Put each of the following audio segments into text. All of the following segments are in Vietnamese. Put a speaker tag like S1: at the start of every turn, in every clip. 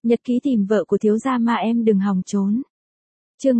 S1: Nhật ký tìm vợ của thiếu gia mà em đừng hòng trốn. Chương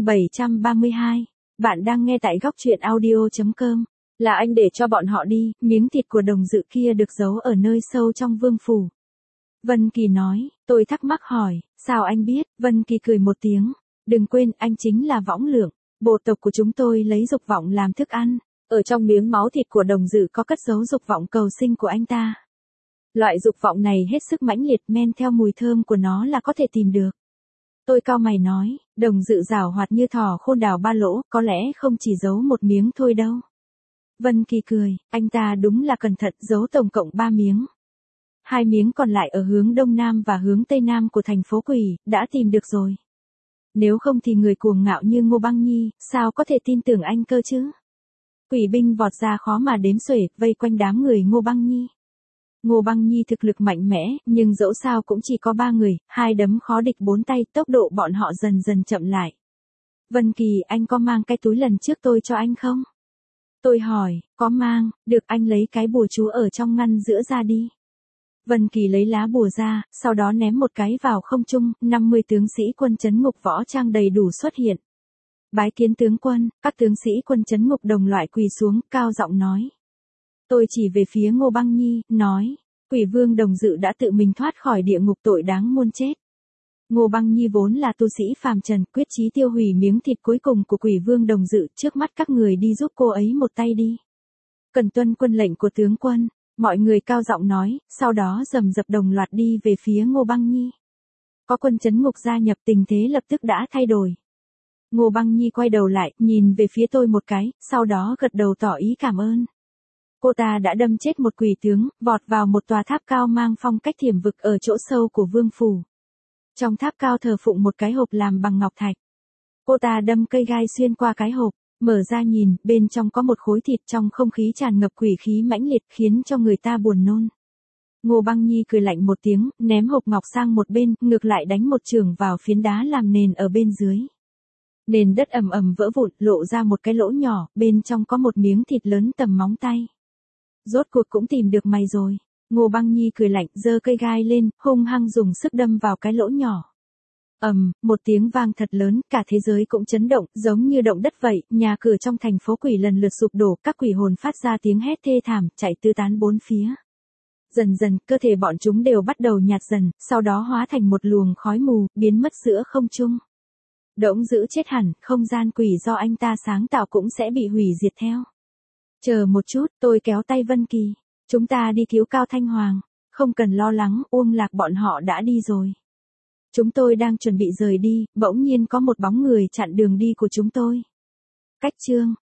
S1: 732. Bạn đang nghe tại góc truyện audio.com. Là anh để cho bọn họ đi, miếng thịt của Đồng Dự kia được giấu ở nơi sâu trong vương phủ. Vân Kỳ nói, tôi thắc mắc hỏi, sao anh biết? Vân Kỳ cười một tiếng, đừng quên anh chính là Võng Lượng, bộ tộc của chúng tôi lấy dục vọng làm thức ăn. Ở trong miếng máu thịt của Đồng Dự có cất giấu dục vọng cầu sinh của anh ta. Loại dục vọng này hết sức mãnh liệt, men theo mùi thơm của nó là có thể tìm được. Tôi cau mày nói, Đồng Dự giảo hoạt như thỏ khôn đào ba lỗ, có lẽ không chỉ giấu một miếng thôi đâu. Vân Kỳ cười, anh ta đúng là cẩn thận, giấu tổng cộng 3 miếng. 2 miếng còn lại ở hướng đông nam và hướng tây nam của thành phố Quỷ, đã tìm được rồi. Nếu không thì người cuồng ngạo như Ngô Băng Nhi, sao có thể tin tưởng anh cơ chứ? Quỷ binh vọt ra khó mà đếm xuể, vây quanh đám người Ngô Băng Nhi. Ngô Băng Nhi thực lực mạnh mẽ, nhưng dẫu sao cũng chỉ có 3 người, 2 đấm khó địch 4 tay, tốc độ bọn họ dần dần chậm lại. Vân Kỳ, anh có mang cái túi lần trước tôi cho anh không? Tôi hỏi, có mang, được, anh lấy cái bùa chú ở trong ngăn giữa ra đi. Vân Kỳ lấy lá bùa ra, sau đó ném một cái vào không trung, 50 tướng sĩ quân trấn ngục võ trang đầy đủ xuất hiện. Bái kiến tướng quân, các tướng sĩ quân trấn ngục đồng loạt quỳ xuống, cao giọng nói. Tôi chỉ về phía Ngô Băng Nhi, nói, Quỷ vương Đồng Dự đã tự mình thoát khỏi địa ngục, tội đáng muôn chết. Ngô Băng Nhi vốn là tu sĩ phàm trần, quyết chí tiêu hủy miếng thịt cuối cùng của Quỷ vương Đồng Dự, trước mắt các người đi giúp cô ấy một tay đi. Cần tuân quân lệnh của tướng quân, mọi người cao giọng nói, sau đó rầm rập đồng loạt đi về phía Ngô Băng Nhi. Có quân trấn ngục gia nhập, tình thế lập tức đã thay đổi. Ngô Băng Nhi quay đầu lại, nhìn về phía tôi một cái, sau đó gật đầu tỏ ý cảm ơn. Cô ta đã đâm chết một quỷ tướng, vọt vào một tòa tháp cao mang phong cách thiểm vực ở chỗ sâu của vương phủ. Trong tháp cao thờ phụng một cái hộp làm bằng ngọc thạch. Cô ta đâm cây gai xuyên qua cái hộp, mở ra nhìn, bên trong có một khối thịt, trong không khí tràn ngập quỷ khí mãnh liệt khiến cho người ta buồn nôn. Ngô Băng Nhi cười lạnh một tiếng, ném hộp ngọc sang một bên, ngược lại đánh một chưởng vào phiến đá làm nền ở bên dưới. Nền đất ầm ầm vỡ vụn, lộ ra một cái lỗ nhỏ, bên trong có một miếng thịt lớn tầm móng tay. Rốt cuộc cũng tìm được mày rồi. Ngô Băng Nhi cười lạnh, giơ cây gai lên, hung hăng dùng sức đâm vào cái lỗ nhỏ. Một tiếng vang thật lớn, cả thế giới cũng chấn động, giống như động đất vậy, nhà cửa trong thành phố Quỷ lần lượt sụp đổ, các quỷ hồn phát ra tiếng hét thê thảm, chạy tứ tán bốn phía. Dần dần, cơ thể bọn chúng đều bắt đầu nhạt dần, sau đó hóa thành một luồng khói mù, biến mất giữa không trung. Đỗng Dữ chết hẳn, không gian quỷ do anh ta sáng tạo cũng sẽ bị hủy diệt theo. Chờ một chút, tôi kéo tay Vân Kỳ. Chúng ta đi thiếu Cao Thanh Hoàng. Không cần lo lắng, Uông Lạc bọn họ đã đi rồi. Chúng tôi đang chuẩn bị rời đi, bỗng nhiên có một bóng người chặn đường đi của chúng tôi. Cách chương.